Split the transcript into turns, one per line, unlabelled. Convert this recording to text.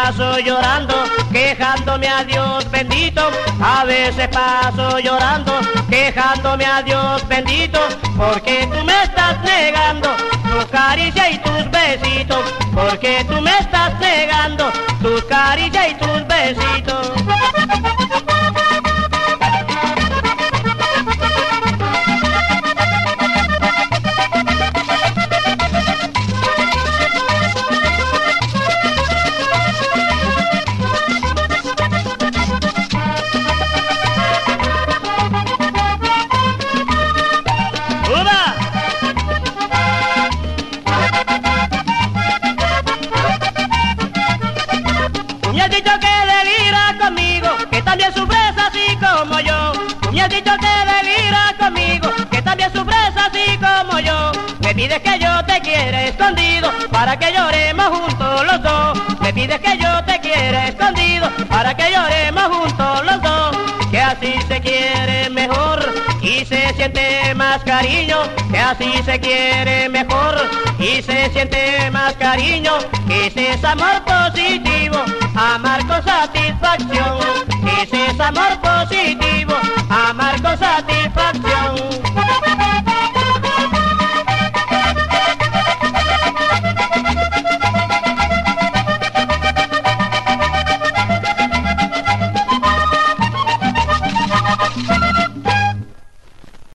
paso llorando, quejándome a Dios bendito. A veces paso llorando, quejándome a Dios bendito, porque tú me estás negando tu caricia y tus besitos, porque tú me estás negando tus caricias y tus besitos. Me has dicho que deliras conmigo, que también sufres así como yo. Me has dicho que deliras conmigo, que también sufres así como yo. Me pides que yo te quiera escondido, para que lloremos juntos los dos. Me pides que yo te quiera escondido, para que lloremos juntos los dos. Que así se quiere mejor y se siente más cariño, que así se quiere mejor y se siente más cariño. Ese es amor positivo, amar con satisfacción. Ese es amor positivo, amar con satisfacción.